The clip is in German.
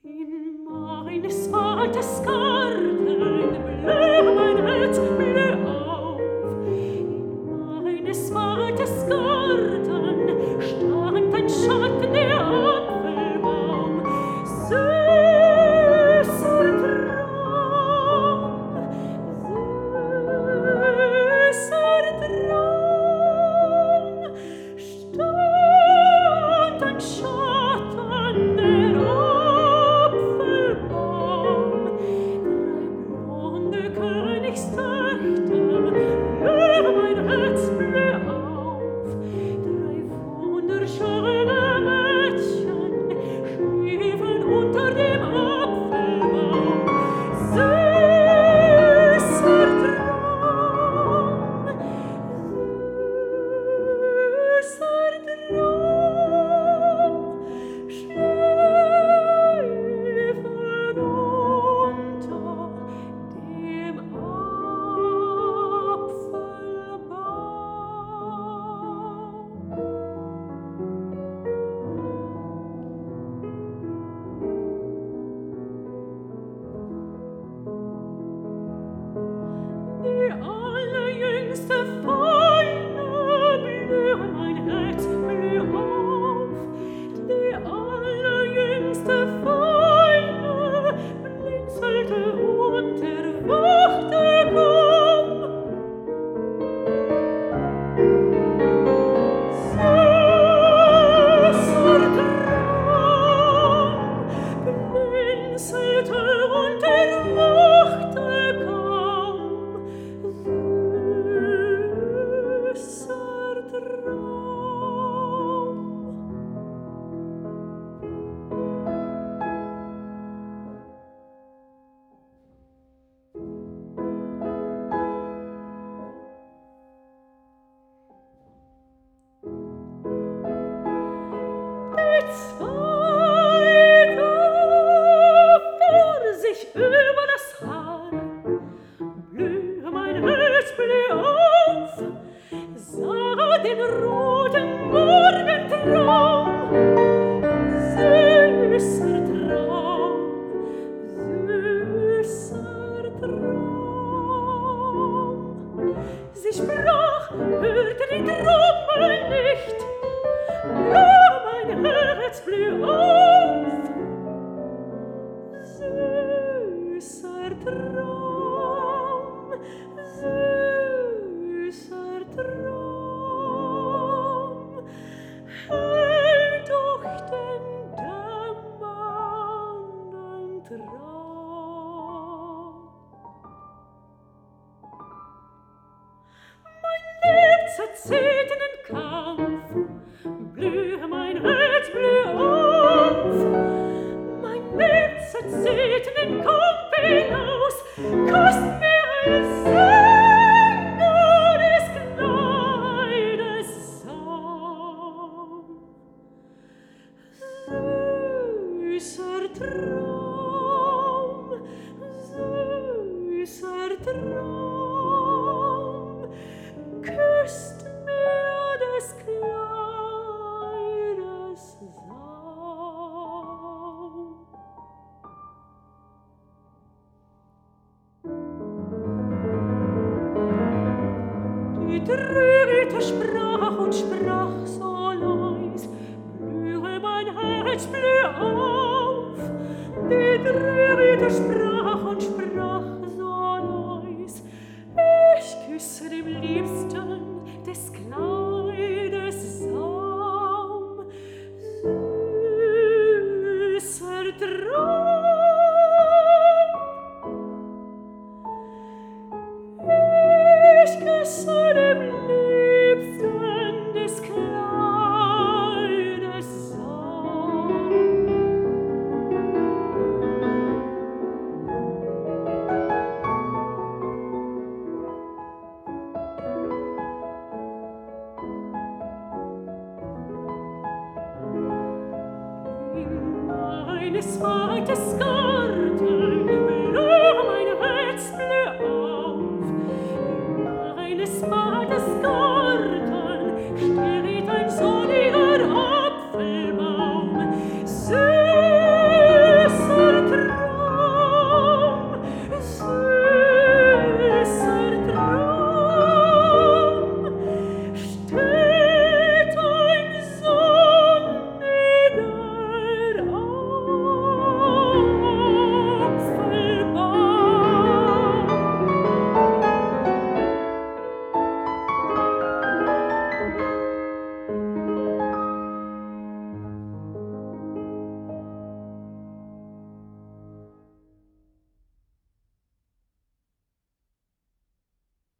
In meines Vaters Garten blühe mein Herz, blühe auf. In meines Vaters Garten stand ein Schatten, der Apfelbaum. Süßer Traum, süßer Traum, stand ein Schatten, der Apfelbaum. Drei blonde Königstöchter, blühe mein Herz, blühe auf. Drei wunderschöne Mädchen schliefen unter dem Apfelbaum. Süßer Traum, süßer Traum, schliefen unter dem Apfelbaum. Die allerjüngste Feine, blühe mein Herz, blühe auf. Die allerjüngste Feine blinzelte und erwachte kaum. Süßer Traum, blinzelte und erwachte kaum. Süßer Traum. Der zweite fuhr sich über das Haar. Blühe mein Herz, blühe auf, sah den roten Morgentraum. Süßer Traum, süßer Traum. Sie sprach, hörte die Trommel nicht. Blühe mein Herz, blühe auf. Süßer Traum, süßer Traum, hell durch den dämmernden Traum. Mein Leben zerzieht in den Kampf, blühe mein Herz, blühe auf. Mein Leben zerzieht in den Kampf hinaus, kost mir ein Sänger des Kleides Saum. Süßer Traum, süßer Traum, küsst mir des Kleides Saum. Die Dritte sprach und sprach so leis, blühe mein Herz, blühe auf. Die Dritte sprach und sprach so leis, ich küsse dem Liebsten des Kleides Saum. Süßer Traum, ich küsse dem Liebsten des Kleides Saum. In meines Vaters Garten